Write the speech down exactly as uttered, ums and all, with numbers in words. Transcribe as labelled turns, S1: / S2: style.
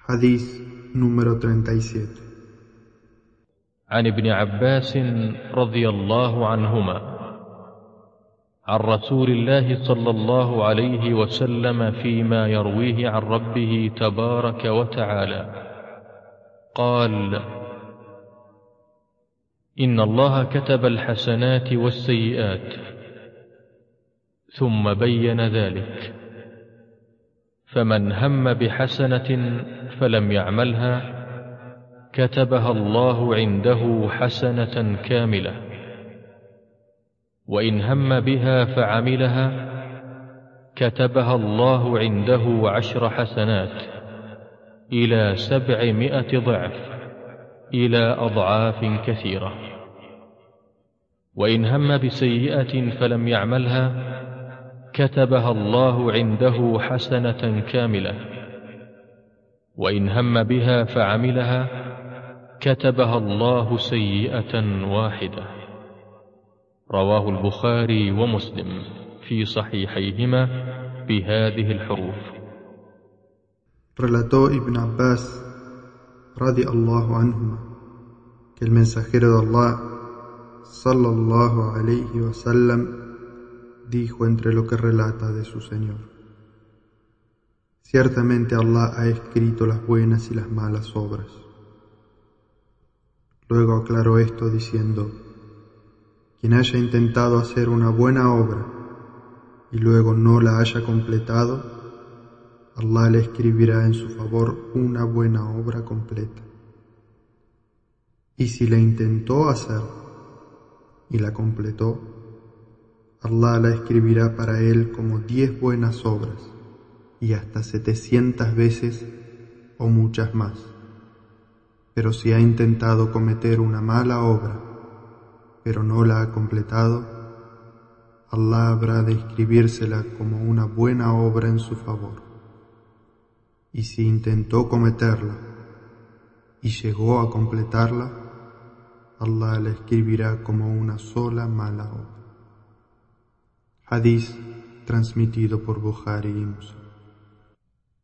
S1: Hadís número treinta y siete.
S2: عن ابن عباس رضي الله عنهما عن رسول الله صلى الله عليه وسلم فيما يرويه عن ربه تبارك وتعالى قال: إن الله كتب الحسنات والسيئات ثم بين ذلك، فمن هم بحسنة فلم يعملها كتبها الله عنده حسنة كاملة، وإن هم بها فعملها كتبها الله عنده عشر حسنات إلى سبعمائة ضعف إلى أضعاف كثيرة، وإن هم بسيئة فلم يعملها كتبها الله عنده حسنة كاملة، وإن هم بها فعملها كتبها الله سيئة واحدة. رواه البخاري ومسلم في صحيحيهما بهذه الحروف.
S1: Relató Ibn Abbas radiallahu anhuma que el mensajero de Allah sallallahu alayhi wa sallam dijo entre lo que relata de su Señor: ciertamente Allah ha escrito las buenas y las malas obras. Luego aclaró esto diciendo: quien haya intentado hacer una buena obra y luego no la haya completado, Allah le escribirá en su favor una buena obra completa. Y si la intentó hacer y la completó, Allah la escribirá para él como diez buenas obras y hasta setecientas veces o muchas más. Pero si ha intentado cometer una mala obra, pero no la ha completado, Allah habrá de escribírsela como una buena obra en su favor. Y si intentó cometerla y llegó a completarla, Allah la escribirá como una sola mala obra. Hadís transmitido por Bukhari y Muslim.